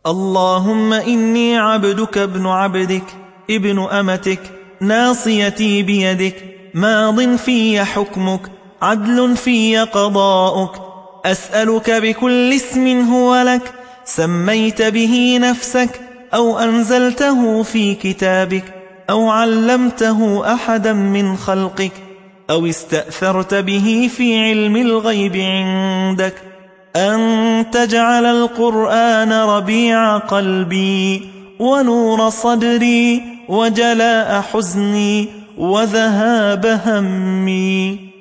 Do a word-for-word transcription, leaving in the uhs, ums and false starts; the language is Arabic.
اللهم إني عبدك ابن عبدك ابن أمتك ناصيتي بيدك ماض في حكمك عدل في قضاؤك أسألك بكل اسم هو لك سميت به نفسك أو أنزلته في كتابك أو علمته أحدا من خلقك أو استأثرت به في علم الغيب عندك أن تجعل القرآن ربيع قلبي ونور صدري وجلاء حزني وذهاب همي.